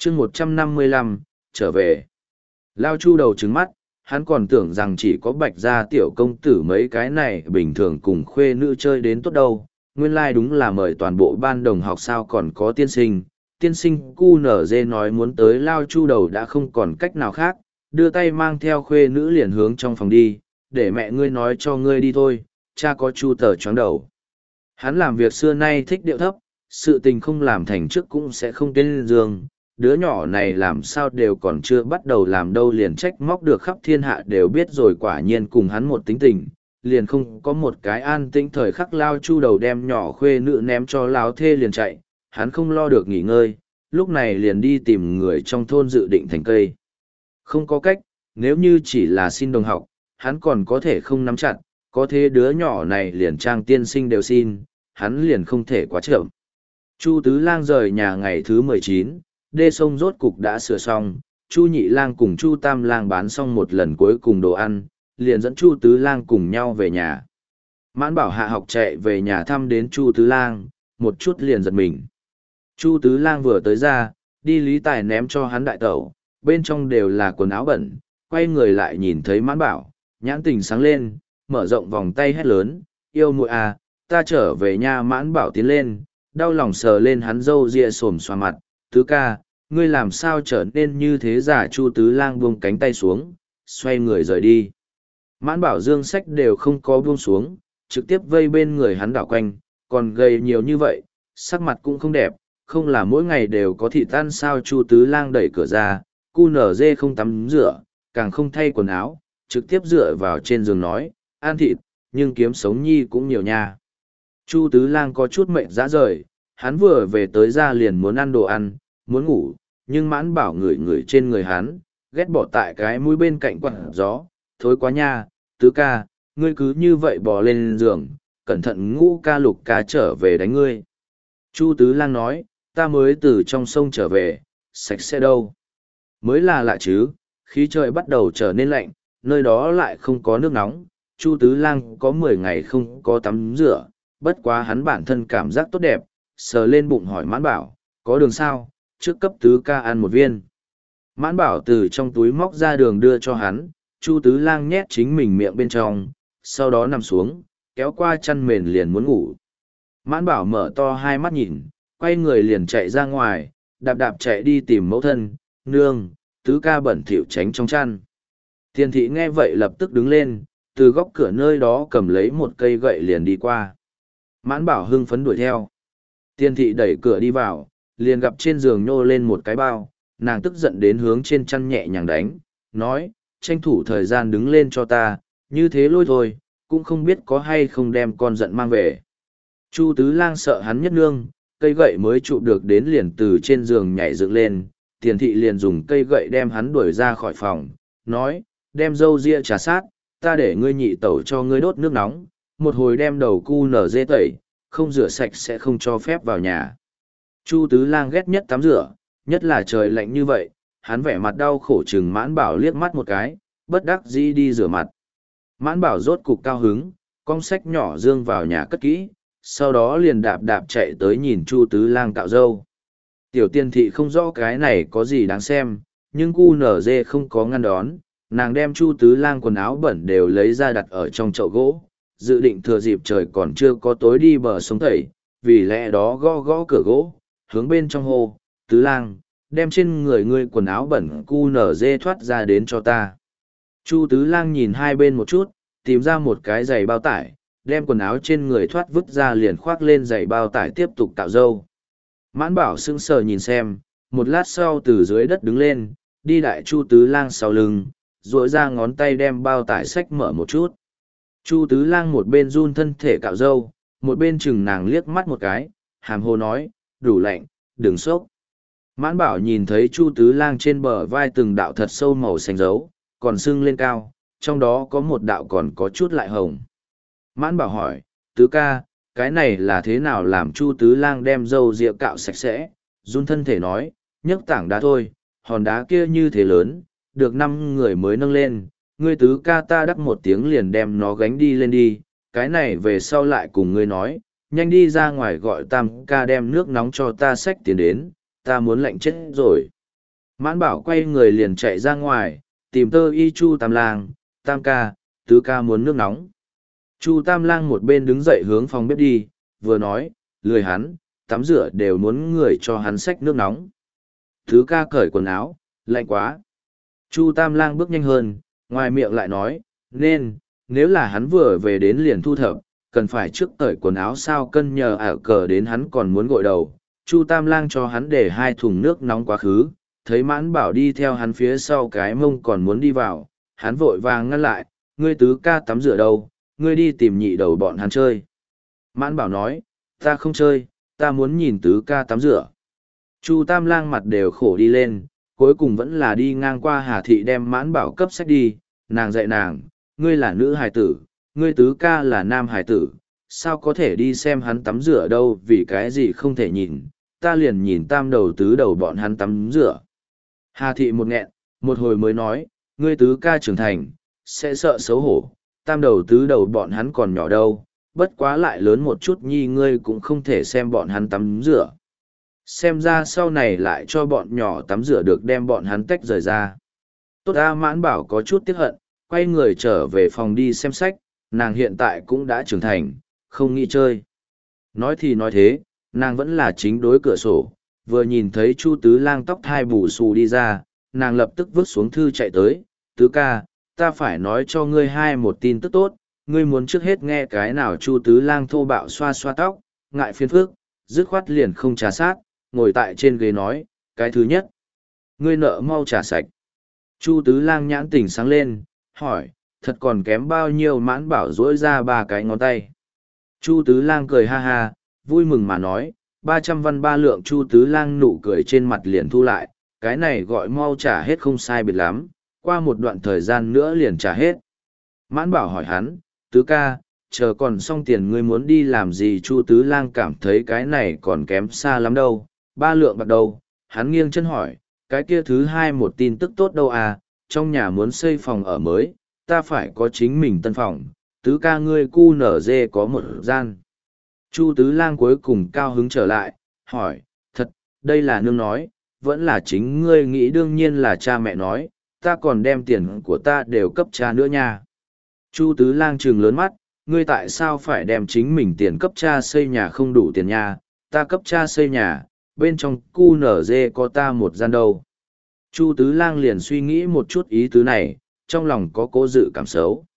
chương 155, trở về. Lao Chu đầu trứng mắt, hắn còn tưởng rằng chỉ có Bạch gia tiểu công tử mấy cái này bình thường cùng khuê nữ chơi đến tốt đâu. Nguyên lai đúng là mời toàn bộ ban đồng học sao còn có tiên sinh. Tiên sinh cu nở dê nói muốn tới Lao Chu đầu đã không còn cách nào khác, đưa tay mang theo khuê nữ liền hướng trong phòng đi, để mẹ ngươi nói cho ngươi đi thôi, cha có Chu tờ choáng đầu. Hắn làm việc xưa nay thích điệu thấp, sự tình không làm thành trước cũng sẽ không tên giường. Đứa nhỏ này làm sao đều còn chưa bắt đầu làm đâu liền trách móc được khắp thiên hạ đều biết rồi, quả nhiên cùng hắn một tính tình, liền không có một cái an tĩnh thời khắc. Lao Chu đầu đem nhỏ khuê nữ ném cho Lão thê liền chạy, hắn không lo được nghỉ ngơi, lúc này liền đi tìm người trong thôn dự định thành cây. Không có cách, nếu như chỉ là xin đồng học, hắn còn có thể không nắm chặt, có thế đứa nhỏ này liền trang tiên sinh đều xin, hắn liền không thể quá chậm. Chu Tứ Lang rời nhà ngày thứ 19, đê sông rốt cục đã sửa xong, Chu Nhị Lang cùng Chu Tam Lang bán xong một lần cuối cùng đồ ăn, liền dẫn Chu Tứ Lang cùng nhau về nhà. Mãn Bảo hạ học chạy về nhà thăm đến Chu Tứ Lang, một chút liền giật mình. Chu Tứ Lang vừa tới ra, đi Lý Tài ném cho hắn đại tẩu, bên trong đều là quần áo bẩn, quay người lại nhìn thấy Mãn Bảo, nhãn tình sáng lên, mở rộng vòng tay hét lớn, yêu muội à, ta trở về nhà. Mãn Bảo tiến lên, đau lòng sờ lên hắn râu ria xồm xoa mặt, Tứ ca, ngươi làm sao trở nên như thế giả? Chu Tứ Lang buông cánh tay xuống, xoay người rời đi. Mãn Bảo dương sách đều không có buông xuống, trực tiếp vây bên người hắn đảo quanh, còn gầy nhiều như vậy, sắc mặt cũng không đẹp, không là mỗi ngày đều có thịt tan sao? Chu Tứ Lang đẩy cửa ra, cu nở dê không tắm rửa, càng không thay quần áo, trực tiếp dựa vào trên giường nói, ăn thịt, nhưng kiếm sống nhi cũng nhiều nha. Chu Tứ Lang có chút mệt rã rời, hắn vừa về tới ra liền muốn ăn đồ ăn, muốn ngủ, nhưng Mãn Bảo ngửi ngửi trên người hắn, ghét bỏ tại cái mũi bên cạnh quạt gió, thối quá nha. Tứ ca, ngươi cứ như vậy bò lên giường, cẩn thận Ngũ ca Lục ca trở về đánh ngươi. Chu Tứ Lang nói, ta mới từ trong sông trở về, sạch sẽ đâu. Mới là lạ chứ, khí trời bắt đầu trở nên lạnh, nơi đó lại không có nước nóng. Chu Tứ Lang có 10 ngày không có tắm rửa, bất quá hắn bản thân cảm giác tốt đẹp, sờ lên bụng hỏi Mãn Bảo, có đường sao, trước cấp Tứ ca ăn một viên. Mãn Bảo từ trong túi móc ra đường đưa cho hắn, Chu Tứ Lang nhét chính mình miệng bên trong, sau đó nằm xuống, kéo qua chăn mền liền muốn ngủ. Mãn Bảo mở to hai mắt nhìn, quay người liền chạy ra ngoài, đạp đạp chạy đi tìm mẫu thân, nương, Tứ ca bẩn thỉu tránh trong chăn. Tiền thị nghe vậy lập tức đứng lên, từ góc cửa nơi đó cầm lấy một cây gậy liền đi qua. Mãn Bảo hưng phấn đuổi theo. Tiền thị đẩy cửa đi vào, liền gặp trên giường nhô lên một cái bao, nàng tức giận đến hướng trên chăn nhẹ nhàng đánh, nói, tranh thủ thời gian đứng lên cho ta, như thế lôi thôi, cũng không biết có hay không đem con giận mang về. Chu Tứ Lang sợ hắn nhất nương, cây gậy mới chụp được đến liền từ trên giường nhảy dựng lên, tiền thị liền dùng cây gậy đem hắn đuổi ra khỏi phòng, nói, đem râu ria trà sát, ta để ngươi nhị tẩu cho ngươi đốt nước nóng, một hồi đem đầu cu nở dê tẩy, không rửa sạch sẽ không cho phép vào nhà. Chu Tứ Lang ghét nhất tắm rửa, nhất là trời lạnh như vậy, hắn vẻ mặt đau khổ chừng Mãn Bảo liếc mắt một cái, bất đắc dĩ đi rửa mặt. Mãn Bảo rốt cục cao hứng, cong sách nhỏ dương vào nhà cất kỹ, sau đó liền đạp đạp chạy tới nhìn Chu Tứ Lang cạo râu. Tiểu Tiên thị không rõ cái này có gì đáng xem, nhưng cu nở dê không có ngăn đón, nàng đem Chu Tứ Lang quần áo bẩn đều lấy ra đặt ở trong chậu gỗ, dự định thừa dịp trời còn chưa có tối đi bờ sông tẩy, vì lẽ đó gõ gõ cửa gỗ, hướng bên trong hô, Tứ Lang, đem trên người ngươi quần áo bẩn cu nở dê thoát ra đến cho ta. Chu Tứ Lang nhìn hai bên một chút, tìm ra một cái giày bao tải, đem quần áo trên người thoát vứt ra liền khoác lên giày bao tải tiếp tục cạo râu. Mãn Bảo sững sờ nhìn xem, một lát sau từ dưới đất đứng lên, đi đại Chu Tứ Lang sau lưng, duỗi ra ngón tay đem bao tải xách mở một chút. Chu Tứ Lang một bên run thân thể cạo râu, một bên chừng nàng liếc mắt một cái, hàm hồ nói, đủ lạnh, đừng sốc. Mãn Bảo nhìn thấy Chu Tứ Lang trên bờ vai từng đạo thật sâu màu xanh dấu, còn sưng lên cao, trong đó có một đạo còn có chút lại hồng. Mãn Bảo hỏi, Tứ ca, cái này là thế nào? Làm Chu Tứ Lang đem râu ria cạo sạch sẽ, run thân thể nói, nhấc tảng đá thôi, hòn đá kia như thế lớn, được 5 người mới nâng lên, ngươi Tứ ca ta đắc một tiếng liền đem nó gánh đi lên đi, cái này về sau lại cùng ngươi nói, nhanh đi ra ngoài gọi Tam ca đem nước nóng cho ta xách tiền đến, ta muốn lạnh chết rồi. Mãn bảo quay người liền chạy ra ngoài, tìm tơ y Chu Tam Lang, Tam ca, Tứ ca muốn nước nóng. Chu Tam Lang một bên đứng dậy hướng phòng bếp đi, vừa nói, lười hắn, tắm rửa đều muốn người cho hắn xách nước nóng. Tứ ca cởi quần áo, lạnh quá. Chu Tam Lang bước nhanh hơn, ngoài miệng lại nói, nếu là hắn vừa về đến liền thu thập, cần phải trước cởi quần áo sao cân nhờ ả cờ đến hắn còn muốn gội đầu. Chu Tam Lang cho hắn để 2 thùng nước nóng quá khứ, thấy Mãn Bảo đi theo hắn phía sau cái mông còn muốn đi vào, hắn vội vàng ngăn lại, ngươi Tứ ca tắm rửa đâu, ngươi đi tìm nhị đầu bọn hắn chơi. Mãn Bảo nói, ta không chơi, ta muốn nhìn Tứ ca tắm rửa. Chu Tam Lang mặt đều khổ đi lên, cuối cùng vẫn là đi ngang qua Hà Thị đem Mãn Bảo cấp sách đi, nàng dạy nàng, ngươi là nữ hài tử, ngươi Tứ ca là nam hài tử, sao có thể đi xem hắn tắm rửa đâu, vì cái gì không thể nhìn, ta liền nhìn tam đầu tứ đầu bọn hắn tắm rửa. Hà Thị một nghẹn, một hồi mới nói, ngươi Tứ ca trưởng thành, sẽ sợ xấu hổ, tam đầu tứ đầu bọn hắn còn nhỏ đâu, bất quá lại lớn một chút nhi ngươi cũng không thể xem bọn hắn tắm rửa. Xem ra sau này lại cho bọn nhỏ tắm rửa được đem bọn hắn tách rời ra. Tốt A Mãn Bảo có chút tiếc hận, quay người trở về phòng đi xem sách, nàng hiện tại cũng đã trưởng thành, không nghĩ chơi. Nói thì nói thế, nàng vẫn là chính đối cửa sổ, vừa nhìn thấy Chu Tứ Lang tóc thai bù xù đi ra, nàng lập tức vứt xuống thư chạy tới, Tứ ca, ta phải nói cho ngươi một tin tức tốt, ngươi muốn trước hết nghe cái nào Chu Tứ Lang thô bạo xoa xoa tóc, ngại phiền phức, dứt khoát liền không trà sát, ngồi tại trên ghế nói, cái thứ nhất, ngươi nợ mau trả sạch. Chu Tứ Lang nhãn tỉnh sáng lên, hỏi, thật còn kém bao nhiêu? Mãn Bảo dỗi ra 3 cái ngón tay. Chu Tứ Lang cười ha ha, vui mừng mà nói, 300 văn 3 lượng. Chu Tứ Lang nụ cười trên mặt liền thu lại, cái này gọi mau trả hết không sai biệt lắm, qua một đoạn thời gian nữa liền trả hết. Mãn Bảo hỏi hắn, Tứ ca, chờ còn xong tiền ngươi muốn đi làm gì? Chu Tứ Lang cảm thấy cái này còn kém xa lắm đâu, 3 lượng bạc đâu. Hắn nghiêng chân hỏi, cái kia thứ hai một tin tức tốt đâu à, trong nhà muốn xây phòng ở mới, ta phải có chính mình tân phòng, Tứ ca ngươi cu nở dê có một gian. Chu Tứ Lang cuối cùng cao hứng trở lại, hỏi, thật, đây là nương nói, vẫn là chính ngươi nghĩ? Đương nhiên là cha mẹ nói, ta còn đem tiền của ta đều cấp cha nữa nha. Chu Tứ Lang trừng lớn mắt, ngươi tại sao phải đem chính mình tiền cấp cha xây nhà? Không đủ tiền nha, ta cấp cha xây nhà, bên trong cu nở dê có ta một gian đâu. Chu Tứ Lang liền suy nghĩ một chút ý tứ này, trong lòng có cố dự cảm xấu.